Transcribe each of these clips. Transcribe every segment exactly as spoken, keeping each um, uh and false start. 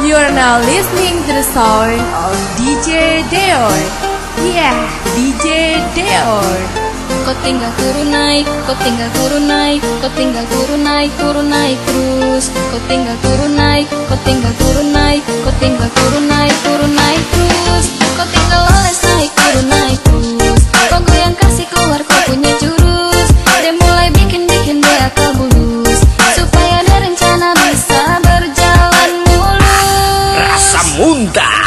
You are now listening to the sound of D J Deor. Yeah, D J Deor. Kau tinggal turun naik, kau tinggal turun naik, kau tinggal turun naik, turun naik terus. Kau tinggal turun naik, kau tinggal turun naik, kau tinggal turun naik, turun naik terus. Kau tinggal oles naik, turun naik terus. Kau goyang kasih keluar kau punya jurus. Dia mulai bikin-bikin dia akal bulus, supaya ada rencana bisa berjalan mulus. Rasa muntah.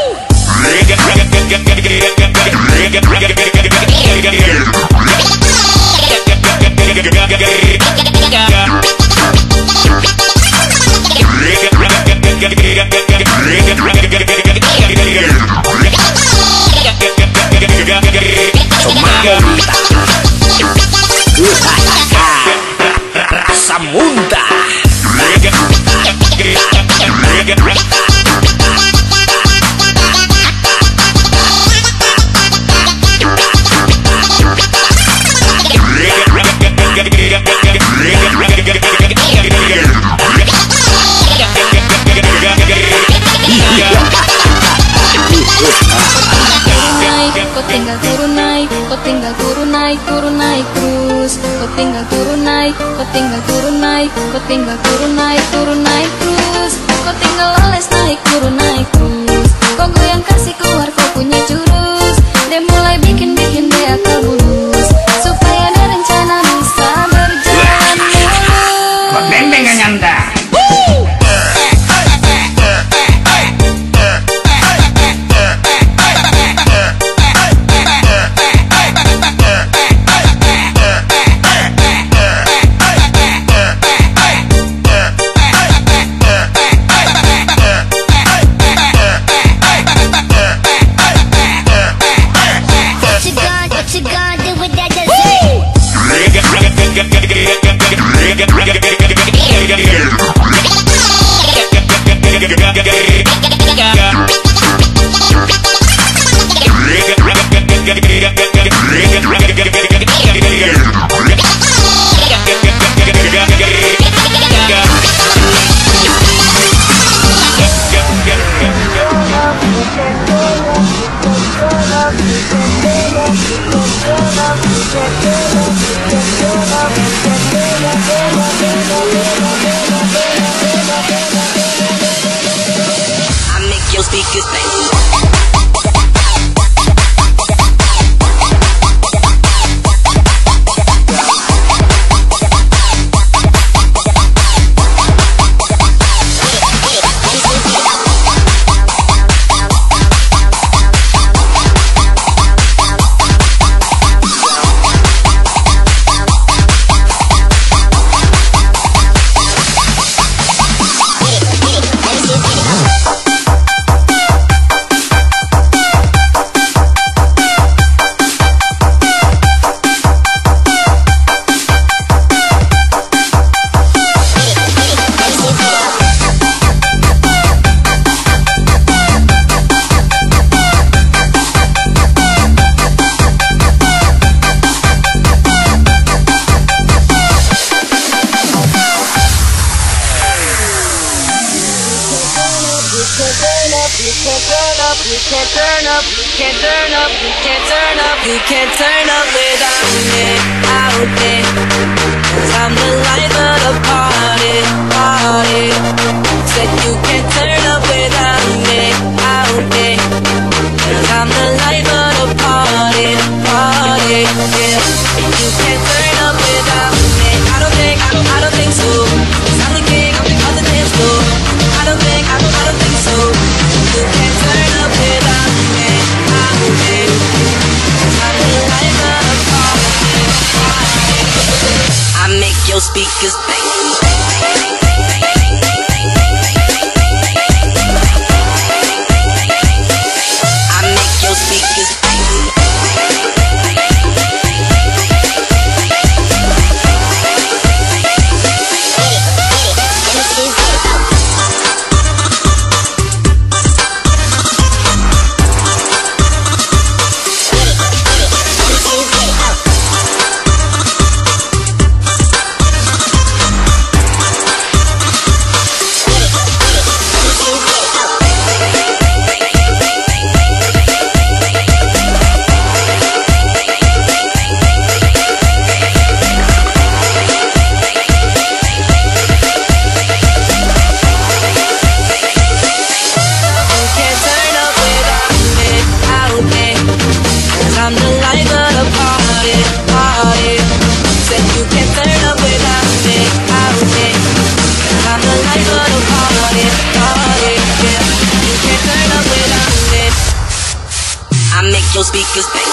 Rasa muntah. Kau tinggal turun naik, kau tinggal turun naik, turun naik terus. Kau tinggal turun naik, kau tinggal turun naik, kau tinggal turun naik, turun naik terus. Kau tinggal oles naik, turun naik terus. Kau goyang kasih keluar kau punya jurus. Dia mulai bikin-bikin dia akal bulus, supaya ada rencana bisa berjalan mulus. Kok beng-beng gak nyanda. I make your speakers play. You can't turn up, you can't turn up, you can't turn up, you can't turn up without me, out there. Cause I'm the life of the party, party. Said you can't turn up without me, out there. Cause I'm the life of the party, party, yeah. You can't turn up without me. I don't think, I don't, I don't think so. Cause I'm the king of the, of the dance floor. I don't think, I don't, I don't think so. You can't turn up without me, out there. Cause I'm the life of the party, party. I make your speakers bang. I make your speakers bang. your speakers play.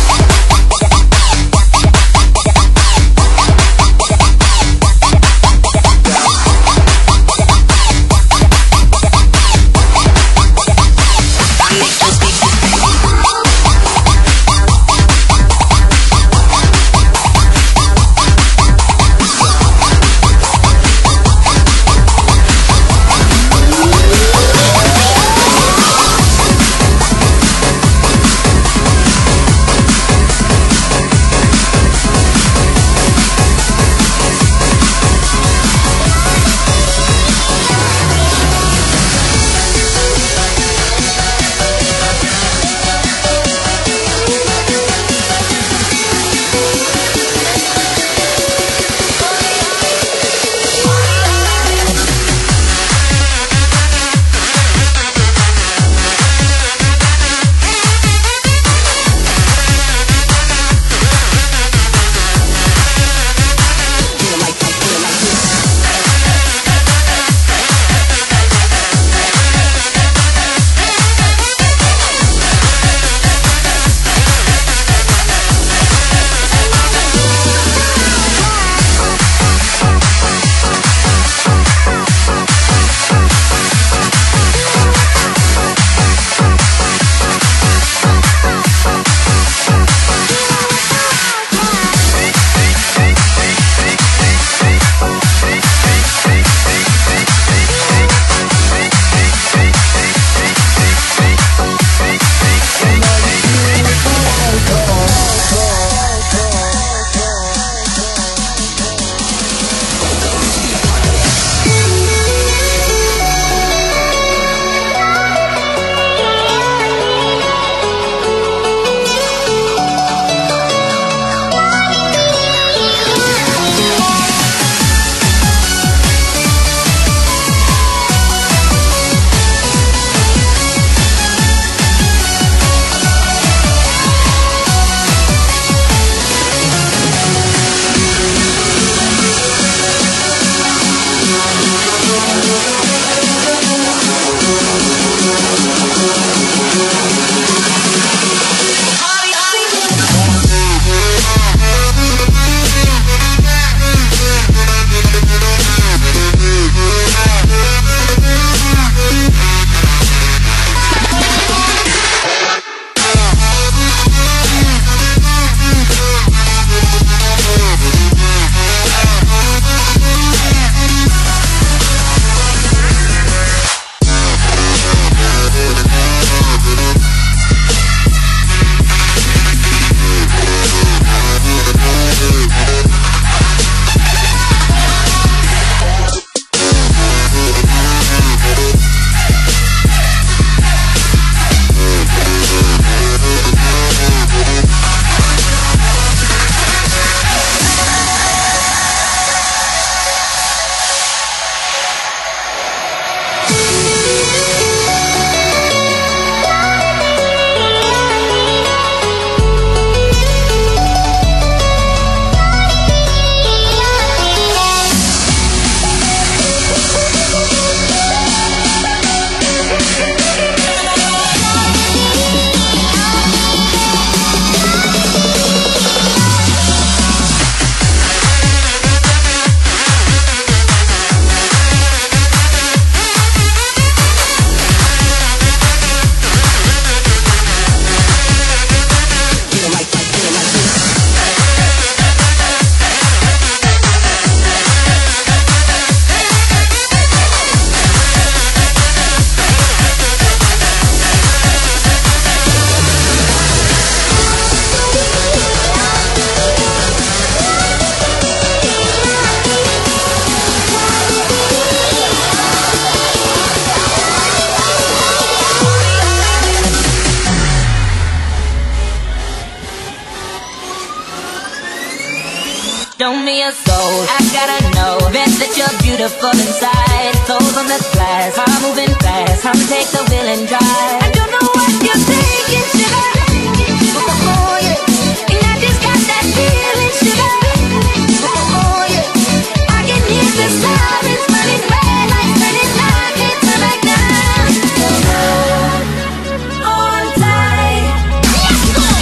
Show me your soul, I gotta know. Bet that you're beautiful inside. Toes on the glass, heart moving fast. Come take the wheel and drive. I don't know what you're thinking, sugar. Oh, yeah. And I just got that feeling, sugar. Oh, yeah. I can hear the sirens running red lights, turning light, can't turn back now. Hold on tight. Let's go.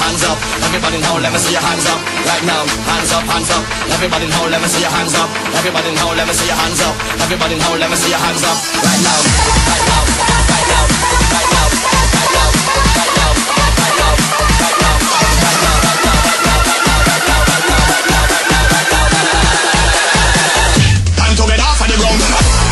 hands up. Everybody now, let me see your hands up. Right now, hands up, hands up. Everybody now, let me see your hands up. Everybody now, let me see your hands up. Everybody now, let me see your hands up. Right now, right now, right now, right now, right now, right now, right now, right now, right now, right now, right now, right now, right now, right now, right now, right now, right now, right now. Time to get off of the ground.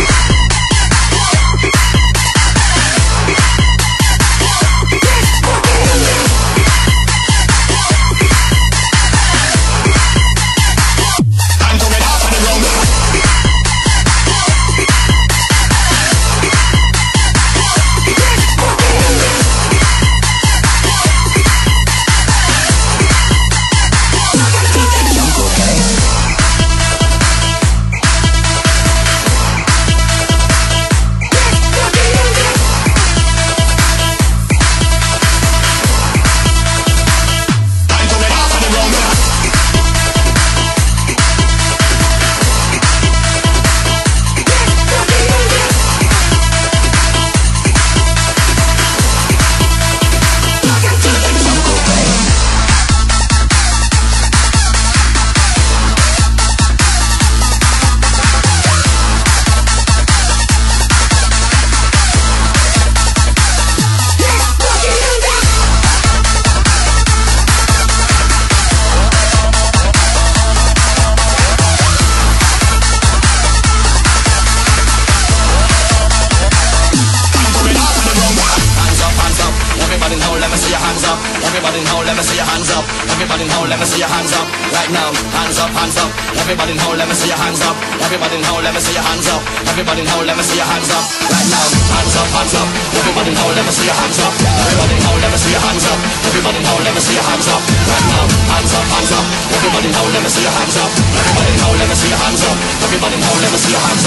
Everybody now, let me see your hands up. Everybody now, let me see your hands up. Right now, hands up, hands up. Everybody now, let me see your hands up. Everybody now, let me see your hands up. Everybody now, let me see your hands up. Right now, hands up, hands up. Everybody now, let me see your hands up. Everybody now, let me see your hands up. Everybody now, let me see your hands up. Right now, hands up, hands up. Everybody now, let me see your hands up. Everybody now, let me see your hands up. Everybody now, let me see your hands up.